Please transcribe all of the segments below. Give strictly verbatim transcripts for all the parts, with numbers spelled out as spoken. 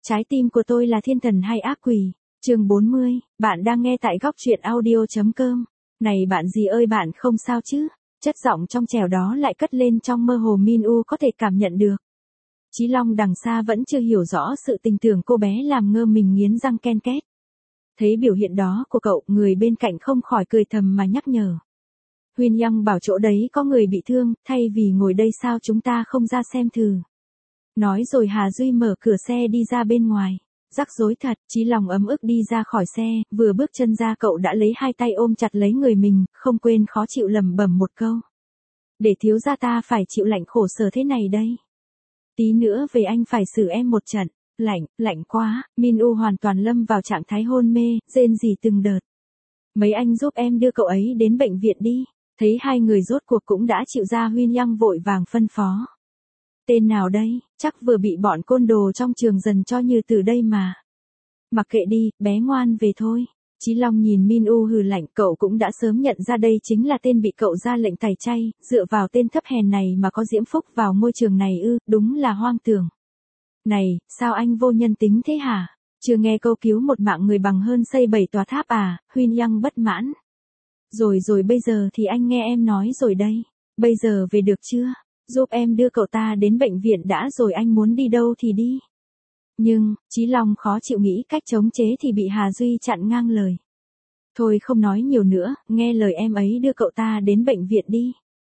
Trái tim của tôi là thiên thần hay ác quỷ? Chương bốn mươi, bạn đang nghe tại góc truyện audio chấm com. Này bạn gì ơi, bạn không sao chứ? Chất giọng trong trẻo đó lại cất lên trong mơ hồ, Min U có thể cảm nhận được. Chí Long đằng xa vẫn chưa hiểu rõ sự tình tưởng cô bé, làm ngơ mình nghiến răng ken két. Thấy biểu hiện đó của cậu, người bên cạnh không khỏi cười thầm mà nhắc nhở. Huyên Yang bảo chỗ đấy có người bị thương, thay vì ngồi đây sao chúng ta không ra xem thử. Nói rồi Hà Duy mở cửa xe đi ra bên ngoài. Rắc rối thật, Chí Long ấm ức đi ra khỏi xe, vừa bước chân ra cậu đã lấy hai tay ôm chặt lấy người mình, không quên khó chịu lẩm bẩm một câu. Để thiếu gia ta phải chịu lạnh khổ sở thế này đây. Tí nữa về anh phải xử em một trận. Lạnh, lạnh quá. Min U hoàn toàn lâm vào trạng thái hôn mê, rên rỉ từng đợt. Mấy anh giúp em đưa cậu ấy đến bệnh viện đi. Thấy hai người rốt cuộc cũng đã chịu ra, Huyên Yang vội vàng phân phó. Tên nào đây, chắc vừa bị bọn côn đồ trong trường dần cho như từ đây mà. Mặc kệ đi, bé ngoan về thôi. Chí Long nhìn Min U hừ lạnh, cậu cũng đã sớm nhận ra đây chính là tên bị cậu ra lệnh tẩy chay, dựa vào tên thấp hèn này mà có diễm phúc vào ngôi trường này ư, đúng là hoang tưởng. Này, sao anh vô nhân tính thế hả? Chưa nghe câu cứu một mạng người bằng hơn xây bảy tòa tháp à? Huyên Yang bất mãn. Rồi rồi bây giờ thì anh nghe em nói rồi đây. Bây giờ về được chưa? Giúp em đưa cậu ta đến bệnh viện đã rồi anh muốn đi đâu thì đi. Nhưng, Chí Long khó chịu nghĩ cách chống chế thì bị Hà Duy chặn ngang lời. Thôi không nói nhiều nữa, nghe lời em ấy đưa cậu ta đến bệnh viện đi.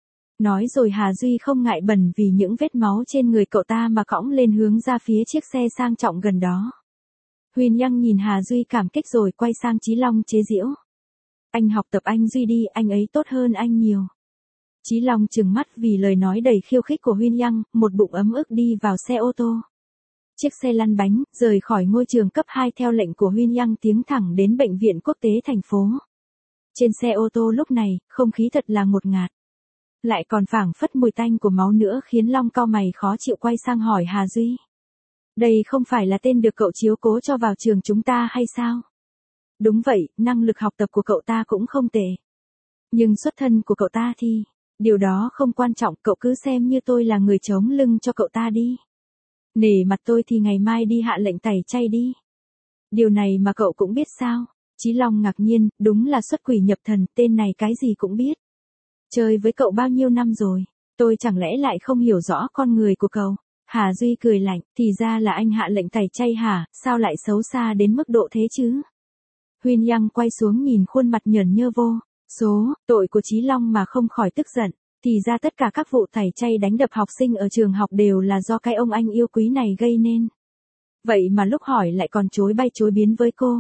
Nói rồi Hà Duy không ngại bẩn vì những vết máu trên người cậu ta mà cõng lên hướng ra phía chiếc xe sang trọng gần đó. Huyên Yang nhìn Hà Duy cảm kích rồi quay sang Chí Long chế giễu. Anh học tập anh Duy đi, anh ấy tốt hơn anh nhiều. Chí Long trừng mắt vì lời nói đầy khiêu khích của Huyên Yang, một bụng ấm ức đi vào xe ô tô. Chiếc xe lăn bánh, rời khỏi ngôi trường cấp hai theo lệnh của Huyên Yang tiến thẳng đến bệnh viện quốc tế thành phố. Trên xe ô tô lúc này, không khí thật là ngột ngạt. Lại còn phảng phất mùi tanh của máu nữa khiến Long cau mày khó chịu quay sang hỏi Hà Duy. Đây không phải là tên được cậu chiếu cố cho vào trường chúng ta hay sao? Đúng vậy, năng lực học tập của cậu ta cũng không tệ. Nhưng xuất thân của cậu ta thì, điều đó không quan trọng, cậu cứ xem như tôi là người chống lưng cho cậu ta đi. Nể mặt tôi thì ngày mai đi hạ lệnh tẩy chay đi. Điều này mà cậu cũng biết sao? Chí Long ngạc nhiên, đúng là xuất quỷ nhập thần, tên này cái gì cũng biết. Chơi với cậu bao nhiêu năm rồi, tôi chẳng lẽ lại không hiểu rõ con người của cậu? Hà Duy cười lạnh, thì ra là anh hạ lệnh tẩy chay hả, sao lại xấu xa đến mức độ thế chứ? Huyên Yang quay xuống nhìn khuôn mặt nhởn nhơ vô số tội của Chí Long mà không khỏi tức giận. Thì ra tất cả các vụ tẩy chay đánh đập học sinh ở trường học đều là do cái ông anh yêu quý này gây nên. Vậy mà lúc hỏi lại còn chối bay chối biến với cô.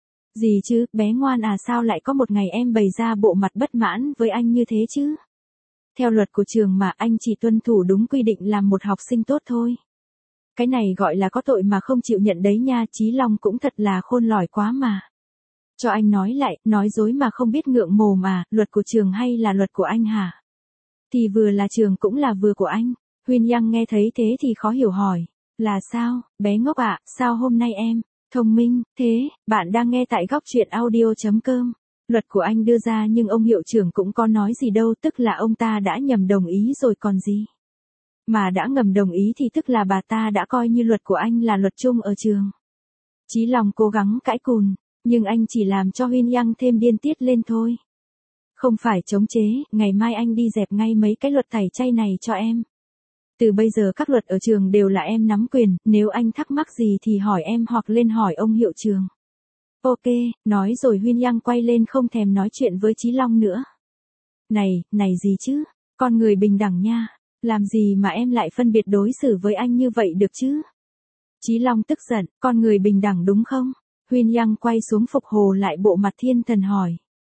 Gì chứ, bé ngoan à, sao lại có một ngày em bày ra bộ mặt bất mãn với anh như thế chứ? Theo luật của trường mà anh chỉ tuân thủ đúng quy định làm một học sinh tốt thôi. Cái này gọi là có tội mà không chịu nhận đấy nha. Chí Long cũng thật là khôn lỏi quá mà. Cho anh nói lại, nói dối mà không biết ngượng mồm mà, luật của trường hay là luật của anh hả? Thì vừa là trường cũng là vừa của anh. Huyên Yang nghe thấy thế thì khó hiểu hỏi. Là sao, bé ngốc ạ, à, sao hôm nay em thông minh thế? Bạn đang nghe tại góc truyện audio chấm com. Luật của anh đưa ra nhưng ông hiệu trưởng cũng có nói gì đâu, tức là ông ta đã nhầm đồng ý rồi còn gì. Mà đã ngầm đồng ý thì tức là bà ta đã coi như luật của anh là luật chung ở trường. Chí Long cố gắng cãi cùn, nhưng anh chỉ làm cho Huyên Yang thêm điên tiết lên thôi. Không phải chống chế, ngày mai anh đi dẹp ngay mấy cái luật tẩy chay này cho em. Từ bây giờ các luật ở trường đều là em nắm quyền, nếu anh thắc mắc gì thì hỏi em hoặc lên hỏi ông hiệu trưởng. Ok, nói rồi Huyên Yang quay lên không thèm nói chuyện với Chí Long nữa. Này, này gì chứ, con người bình đẳng nha, làm gì mà em lại phân biệt đối xử với anh như vậy được chứ? Chí Long tức giận, con người bình đẳng đúng không? Huyên Yang quay xuống phục hồ lại bộ mặt thiên thần hỏi.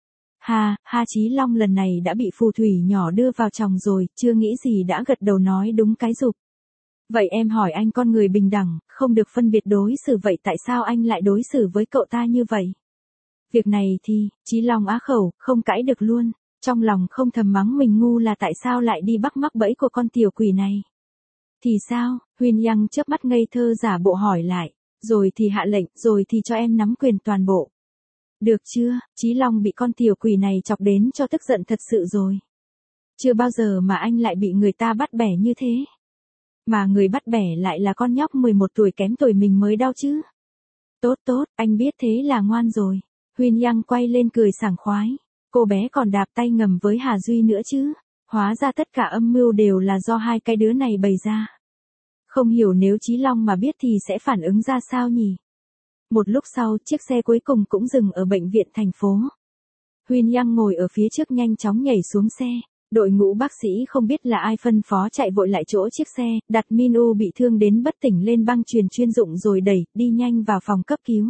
Ha, ha Chí Long lần này đã bị phù thủy nhỏ đưa vào chồng rồi, chưa nghĩ gì đã gật đầu nói đúng cái dục. Vậy em hỏi anh, con người bình đẳng, không được phân biệt đối xử, vậy tại sao anh lại đối xử với cậu ta như vậy? Việc này thì, Chí Long á khẩu, không cãi được luôn, trong lòng không thầm mắng mình ngu là tại sao lại đi bắt mắc bẫy của con tiểu quỷ này. Thì sao? Huyên Yang chớp mắt ngây thơ giả bộ hỏi lại, rồi thì hạ lệnh, rồi thì cho em nắm quyền toàn bộ. Được chưa? Chí Long bị con tiểu quỷ này chọc đến cho tức giận thật sự rồi. Chưa bao giờ mà anh lại bị người ta bắt bẻ như thế. Mà người bắt bẻ lại là con nhóc mười một tuổi kém tuổi mình mới đau chứ. Tốt tốt, anh biết thế là ngoan rồi. Huyên Yang quay lên cười sảng khoái. Cô bé còn đạp tay ngầm với Hà Duy nữa chứ. Hóa ra tất cả âm mưu đều là do hai cái đứa này bày ra. Không hiểu nếu Chí Long mà biết thì sẽ phản ứng ra sao nhỉ? Một lúc sau, chiếc xe cuối cùng cũng dừng ở bệnh viện thành phố. Huyên Yang ngồi ở phía trước nhanh chóng nhảy xuống xe. Đội ngũ bác sĩ không biết là ai phân phó chạy vội lại chỗ chiếc xe, đặt Min U bị thương đến bất tỉnh lên băng truyền chuyên dụng rồi đẩy, đi nhanh vào phòng cấp cứu.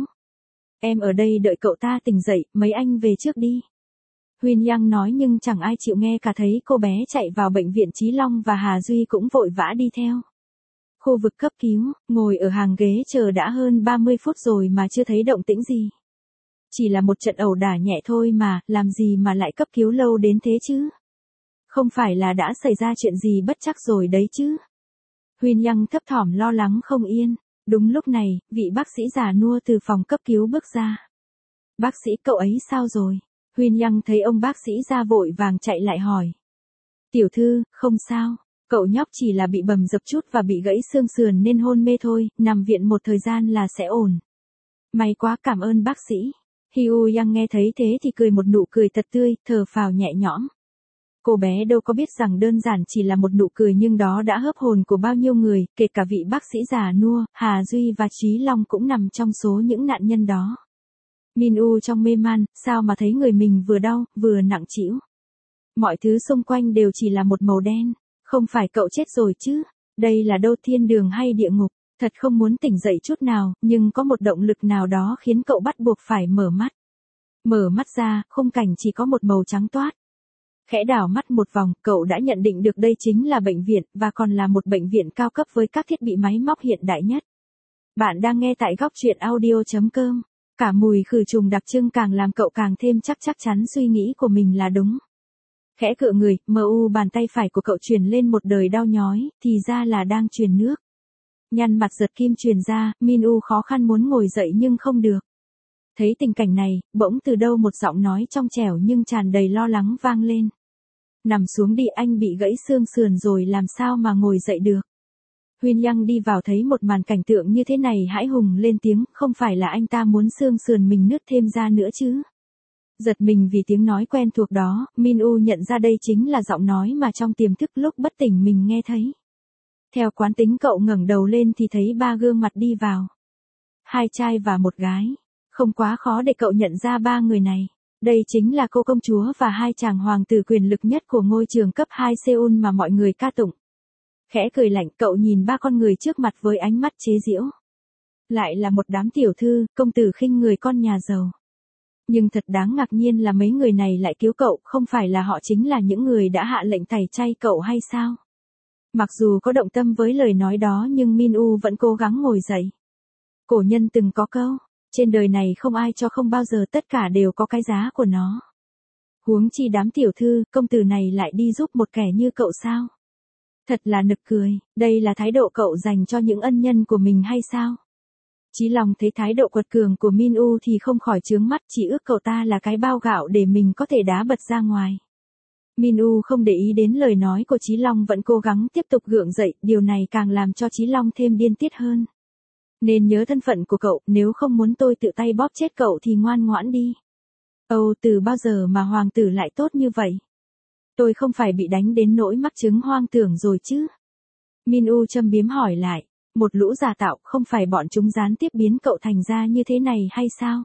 Em ở đây đợi cậu ta tỉnh dậy, mấy anh về trước đi. Huyên Yang nói nhưng chẳng ai chịu nghe cả, thấy cô bé chạy vào bệnh viện. Chí Long và Hà Duy cũng vội vã đi theo. Khu vực cấp cứu, ngồi ở hàng ghế chờ đã hơn ba mươi phút rồi mà chưa thấy động tĩnh gì. Chỉ là một trận ẩu đả nhẹ thôi mà, làm gì mà lại cấp cứu lâu đến thế chứ? Không phải là đã xảy ra chuyện gì bất trắc rồi đấy chứ? Huyên Yang thấp thỏm lo lắng không yên. Đúng lúc này, vị bác sĩ già nua từ phòng cấp cứu bước ra. Bác sĩ, cậu ấy sao rồi? Huyên Yang thấy ông bác sĩ ra vội vàng chạy lại hỏi. Tiểu thư, không sao. Cậu nhóc chỉ là bị bầm dập chút và bị gãy xương sườn nên hôn mê thôi, nằm viện một thời gian là sẽ ổn. May quá, cảm ơn bác sĩ. Hyu Yang nghe thấy thế thì cười một nụ cười thật tươi, thở phào nhẹ nhõm. Cô bé đâu có biết rằng đơn giản chỉ là một nụ cười nhưng đó đã hớp hồn của bao nhiêu người, kể cả vị bác sĩ già nua, Hà Duy và Chí Long cũng nằm trong số những nạn nhân đó. Min U trong mê man, sao mà thấy người mình vừa đau, vừa nặng trĩu. Mọi thứ xung quanh đều chỉ là một màu đen. Không phải cậu chết rồi chứ? Đây là đâu, thiên đường hay địa ngục? Thật không muốn tỉnh dậy chút nào, nhưng có một động lực nào đó khiến cậu bắt buộc phải mở mắt. Mở mắt ra, khung cảnh chỉ có một màu trắng toát. Khẽ đảo mắt một vòng, cậu đã nhận định được đây chính là bệnh viện, và còn là một bệnh viện cao cấp với các thiết bị máy móc hiện đại nhất. Bạn đang nghe tại góc truyện audio chấm com. Cả mùi khử trùng đặc trưng càng làm cậu càng thêm chắc chắc chắn suy nghĩ của mình là đúng. Khẽ cựa người, mờ u bàn tay phải của cậu truyền lên một đời đau nhói, thì ra là đang truyền nước. Nhăn mặt giật kim truyền ra, Min U khó khăn muốn ngồi dậy nhưng không được. Thấy tình cảnh này, bỗng từ đâu một giọng nói trong trẻo nhưng tràn đầy lo lắng vang lên. Nằm xuống đi, anh bị gãy xương sườn rồi làm sao mà ngồi dậy được. Huyên Yang đi vào thấy một màn cảnh tượng như thế này hãi hùng lên tiếng, không phải là anh ta muốn xương sườn mình nứt thêm ra nữa chứ. Giật mình vì tiếng nói quen thuộc đó, Min U nhận ra đây chính là giọng nói mà trong tiềm thức lúc bất tỉnh mình nghe thấy. Theo quán tính cậu ngẩng đầu lên thì thấy ba gương mặt đi vào. Hai trai và một gái. Không quá khó để cậu nhận ra ba người này. Đây chính là cô công chúa và hai chàng hoàng tử quyền lực nhất của ngôi trường cấp hai Seoul mà mọi người ca tụng. Khẽ cười lạnh, cậu nhìn ba con người trước mặt với ánh mắt chế giễu. Lại là một đám tiểu thư, công tử khinh người con nhà giàu. Nhưng thật đáng ngạc nhiên là mấy người này lại cứu cậu, không phải là họ chính là những người đã hạ lệnh tẩy chay cậu hay sao? Mặc dù có động tâm với lời nói đó nhưng Min U vẫn cố gắng ngồi dậy. Cổ nhân từng có câu, trên đời này không ai cho không bao giờ, tất cả đều có cái giá của nó. Huống chi đám tiểu thư, công tử này lại đi giúp một kẻ như cậu sao? Thật là nực cười, đây là thái độ cậu dành cho những ân nhân của mình hay sao? Chí Long thấy thái độ quật cường của Min U thì không khỏi chướng mắt, chỉ ước cậu ta là cái bao gạo để mình có thể đá bật ra ngoài. Min U không để ý đến lời nói của Chí Long, vẫn cố gắng tiếp tục gượng dậy, điều này càng làm cho Chí Long thêm điên tiết hơn. Nên nhớ thân phận của cậu, nếu không muốn tôi tự tay bóp chết cậu thì ngoan ngoãn đi. Âu, từ bao giờ mà hoàng tử lại tốt như vậy? Tôi không phải bị đánh đến nỗi mắc chứng hoang tưởng rồi chứ? Min U châm biếm hỏi lại. Một lũ giả tạo, không phải bọn chúng gián tiếp biến cậu thành ra như thế này hay sao?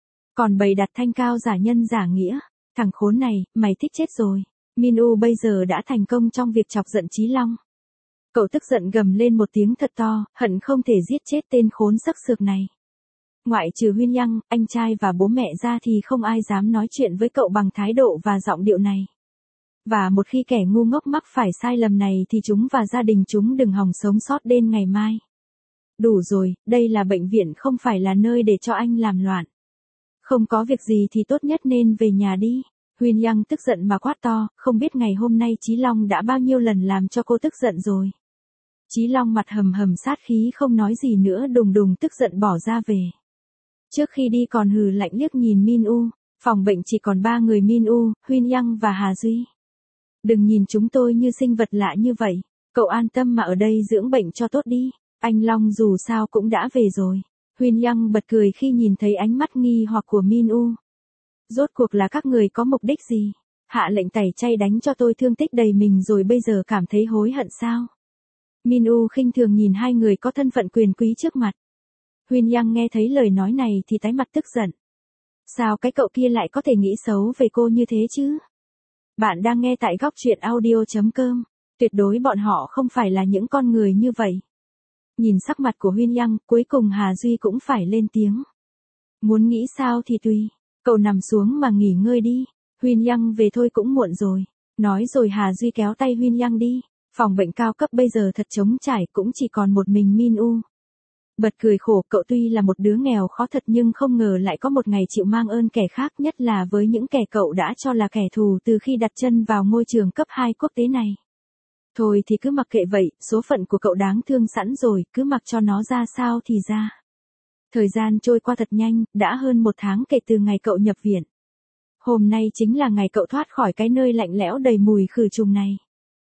Còn bày đặt thanh cao giả nhân giả nghĩa. Thằng khốn này, mày thích chết rồi. Min U bây giờ đã thành công trong việc chọc giận Chí Long. Cậu tức giận gầm lên một tiếng thật to, hận không thể giết chết tên khốn sắc sược này. Ngoại trừ Huyên Yang, anh trai và bố mẹ ra thì không ai dám nói chuyện với cậu bằng thái độ và giọng điệu này. Và một khi kẻ ngu ngốc mắc phải sai lầm này thì chúng và gia đình chúng đừng hòng sống sót đến ngày mai. Đủ rồi, đây là bệnh viện không phải là nơi để cho anh làm loạn. Không có việc gì thì tốt nhất nên về nhà đi. Huyên Yang tức giận mà quát to, không biết ngày hôm nay Chí Long đã bao nhiêu lần làm cho cô tức giận rồi. Chí Long mặt hầm hầm sát khí không nói gì nữa, đùng đùng tức giận bỏ ra về. Trước khi đi còn hừ lạnh liếc nhìn Min U, phòng bệnh chỉ còn ba người Min U, Huyên Yang và Hà Duy. Đừng nhìn chúng tôi như sinh vật lạ như vậy. Cậu an tâm mà ở đây dưỡng bệnh cho tốt đi, anh Long dù sao cũng đã về rồi. Huyên Yang bật cười khi nhìn thấy ánh mắt nghi hoặc của Min U. Rốt cuộc là các người có mục đích gì? Hạ lệnh tẩy chay đánh cho tôi thương tích đầy mình rồi bây giờ cảm thấy hối hận sao? Min U khinh thường nhìn hai người có thân phận quyền quý trước mặt. Huyên Yang nghe thấy lời nói này thì tái mặt tức giận. Sao cái cậu kia lại có thể nghĩ xấu về cô như thế chứ? Bạn đang nghe tại góc truyện audio chấm com. Tuyệt đối bọn họ không phải là những con người như vậy. Nhìn sắc mặt của Huyên Yang, cuối cùng Hà Duy cũng phải lên tiếng. Muốn nghĩ sao thì tùy, cậu nằm xuống mà nghỉ ngơi đi. Huyên Yang về thôi cũng muộn rồi. Nói rồi Hà Duy kéo tay Huyên Yang đi. Phòng bệnh cao cấp bây giờ thật trống trải, cũng chỉ còn một mình Min U. Bật cười khổ, cậu tuy là một đứa nghèo khó thật nhưng không ngờ lại có một ngày chịu mang ơn kẻ khác, nhất là với những kẻ cậu đã cho là kẻ thù từ khi đặt chân vào ngôi trường cấp hai quốc tế này. Thôi thì cứ mặc kệ vậy, số phận của cậu đáng thương sẵn rồi, cứ mặc cho nó ra sao thì ra. Thời gian trôi qua thật nhanh, đã hơn một tháng kể từ ngày cậu nhập viện. Hôm nay chính là ngày cậu thoát khỏi cái nơi lạnh lẽo đầy mùi khử trùng này.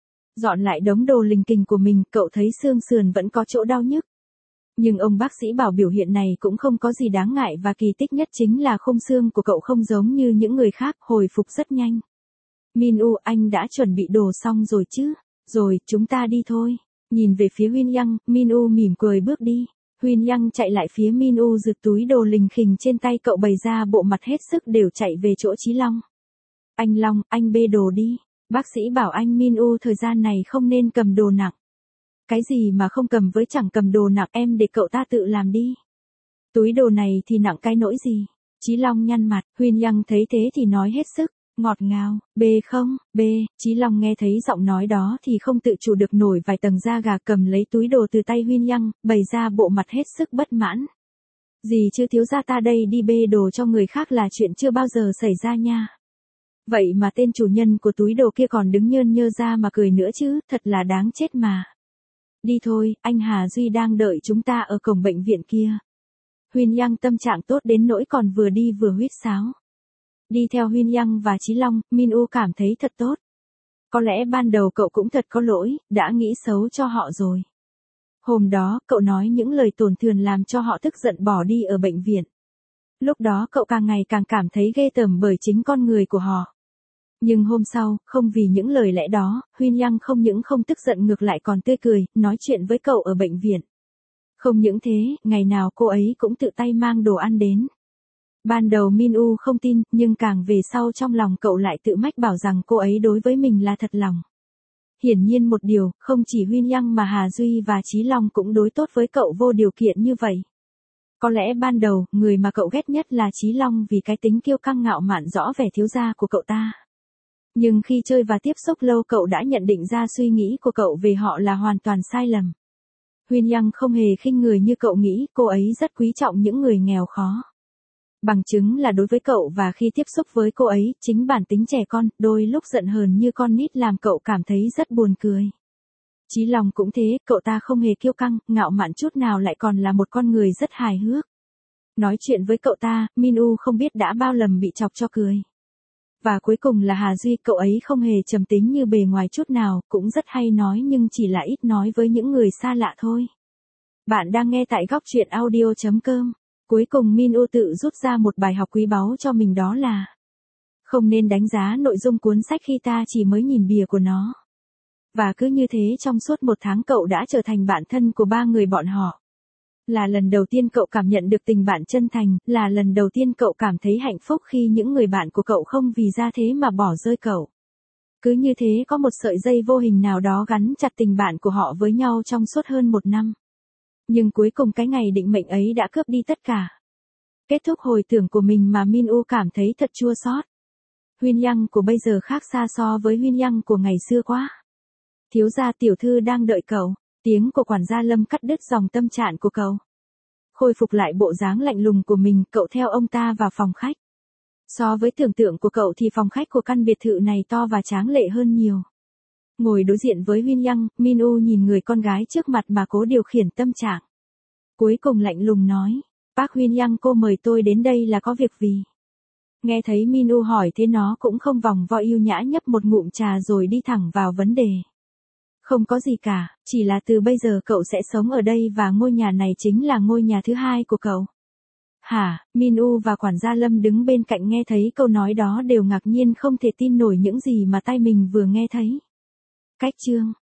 Dọn lại đống đồ lình kình của mình, cậu thấy xương sườn vẫn có chỗ đau nhức. Nhưng ông bác sĩ bảo biểu hiện này cũng không có gì đáng ngại và kỳ tích nhất chính là khung xương của cậu không giống như những người khác, hồi phục rất nhanh. Min U, anh đã chuẩn bị đồ xong rồi chứ? Rồi, chúng ta đi thôi. Nhìn về phía Huyên Yang, Min U mỉm cười bước đi. Huyên Yang chạy lại phía Min U giựt túi đồ lình khình trên tay cậu bày ra bộ mặt hết sức đều chạy về chỗ Chí Long. Anh Long, anh bê đồ đi. Bác sĩ bảo anh Min U thời gian này không nên cầm đồ nặng. Cái gì mà không cầm với chẳng cầm đồ nặng, em để cậu ta tự làm đi. Túi đồ này thì nặng cái nỗi gì? Chí Long nhăn mặt, Huyên Yang thấy thế thì nói hết sức ngọt ngào, bê không, bê. Chí Long nghe thấy giọng nói đó thì không tự chủ được nổi vài tầng da gà, cầm lấy túi đồ từ tay Huyên Yang, bày ra bộ mặt hết sức bất mãn. Gì chứ thiếu gia, ta đây đi bê đồ cho người khác là chuyện chưa bao giờ xảy ra nha. Vậy mà tên chủ nhân của túi đồ kia còn đứng nhơn nhơ ra mà cười nữa chứ, thật là đáng chết mà. Đi thôi, anh Hà Duy đang đợi chúng ta ở cổng bệnh viện kia. Huyên Yang tâm trạng tốt đến nỗi còn vừa đi vừa huýt sáo. Đi theo Huyên Yang và Chí Long, Min U cảm thấy thật tốt. Có lẽ ban đầu cậu cũng thật có lỗi, đã nghĩ xấu cho họ rồi. Hôm đó, cậu nói những lời tổn thương làm cho họ tức giận bỏ đi ở bệnh viện. Lúc đó cậu càng ngày càng cảm thấy ghê tởm bởi chính con người của họ. Nhưng hôm sau, không vì những lời lẽ đó, Huyên Yang không những không tức giận ngược lại còn tươi cười, nói chuyện với cậu ở bệnh viện. Không những thế, ngày nào cô ấy cũng tự tay mang đồ ăn đến. Ban đầu Min U không tin, nhưng càng về sau trong lòng cậu lại tự mách bảo rằng cô ấy đối với mình là thật lòng. Hiển nhiên một điều, không chỉ Huyên Yang mà Hà Duy và Chí Long cũng đối tốt với cậu vô điều kiện như vậy. Có lẽ ban đầu, người mà cậu ghét nhất là Chí Long vì cái tính kiêu căng ngạo mạn rõ vẻ thiếu gia của cậu ta. Nhưng khi chơi và tiếp xúc lâu cậu đã nhận định ra suy nghĩ của cậu về họ là hoàn toàn sai lầm. Huyên Yang không hề khinh người như cậu nghĩ, cô ấy rất quý trọng những người nghèo khó. Bằng chứng là đối với cậu và khi tiếp xúc với cô ấy, chính bản tính trẻ con, đôi lúc giận hờn như con nít làm cậu cảm thấy rất buồn cười. Chí Long cũng thế, cậu ta không hề kiêu căng, ngạo mạn chút nào, lại còn là một con người rất hài hước. Nói chuyện với cậu ta, Min U không biết đã bao lần bị chọc cho cười. Và cuối cùng là Hà Duy, cậu ấy không hề trầm tính như bề ngoài chút nào, cũng rất hay nói nhưng chỉ là ít nói với những người xa lạ thôi. Bạn đang nghe tại góc truyện audio chấm com. Cuối cùng Min U tự rút ra một bài học quý báu cho mình, đó là không nên đánh giá nội dung cuốn sách khi ta chỉ mới nhìn bìa của nó. Và cứ như thế trong suốt một tháng cậu đã trở thành bạn thân của ba người bọn họ. Là lần đầu tiên cậu cảm nhận được tình bạn chân thành, là lần đầu tiên cậu cảm thấy hạnh phúc khi những người bạn của cậu không vì ra thế mà bỏ rơi cậu. Cứ như thế có một sợi dây vô hình nào đó gắn chặt tình bạn của họ với nhau trong suốt hơn một năm. Nhưng cuối cùng cái ngày định mệnh ấy đã cướp đi tất cả. Kết thúc hồi tưởng của mình mà Min U cảm thấy thật chua xót. Huyên Yang của bây giờ khác xa so với Huyên Yang của ngày xưa quá. Thiếu gia, tiểu thư đang đợi cậu. Tiếng của quản gia Lâm cắt đứt dòng tâm trạng của cậu. Khôi phục lại bộ dáng lạnh lùng của mình, cậu theo ông ta vào phòng khách. So với tưởng tượng của cậu thì phòng khách của căn biệt thự này to và tráng lệ hơn nhiều. Ngồi đối diện với Huyên Yang, Min U nhìn người con gái trước mặt mà cố điều khiển tâm trạng. Cuối cùng lạnh lùng nói, bác Huyên Yang, cô mời tôi đến đây là có việc gì? Nghe thấy Min U hỏi thế nó cũng không vòng vo, yêu nhã nhấp một ngụm trà rồi đi thẳng vào vấn đề. Không có gì cả, chỉ là từ bây giờ cậu sẽ sống ở đây và ngôi nhà này chính là ngôi nhà thứ hai của cậu. Hả, Min-u và quản gia Lâm đứng bên cạnh nghe thấy câu nói đó đều ngạc nhiên không thể tin nổi những gì mà tai mình vừa nghe thấy. Cách chương